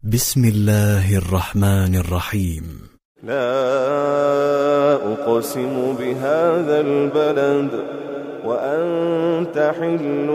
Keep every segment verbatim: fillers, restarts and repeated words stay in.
بسم الله الرحمن الرحيم. لا أقسم بهذا البلد وأنت حل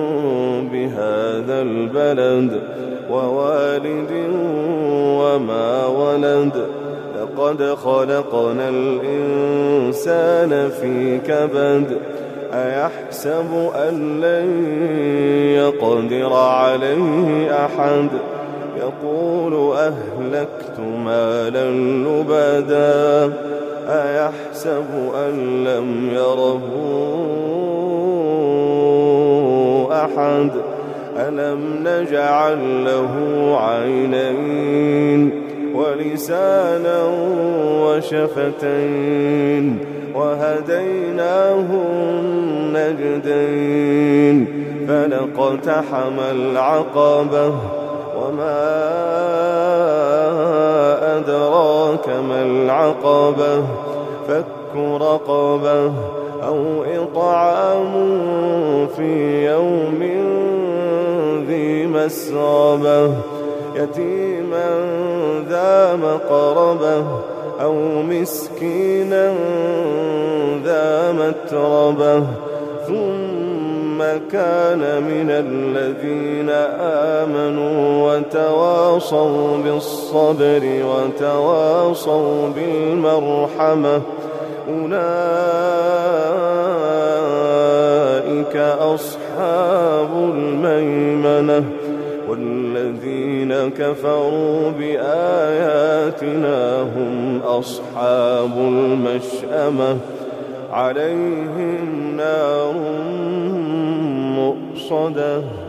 بهذا البلد ووالد وما ولد لقد خلقنا الإنسان في كبد أيحسب أن لن يقدر عليه أحد يقول أهلكت مالا لبدا أيحسب أن لم يره أحد ألم نجعل له عينين ولسانا وشفتين وهديناه النجدين فلاقتحم العقبة وما أدراك ما العقبة فك رقبة أو إطعام في يوم ذي مسغبة يتيما ذا مقربة أو مسكينا ذا متربة ثم كان من الذين آمنوا وتواصوا بالصبر وتواصوا بالمرحمة أولئك أصحاب الميمنة والذين كفروا بآياتنا هم أصحاب المشأمة عليهم نار مؤصدة.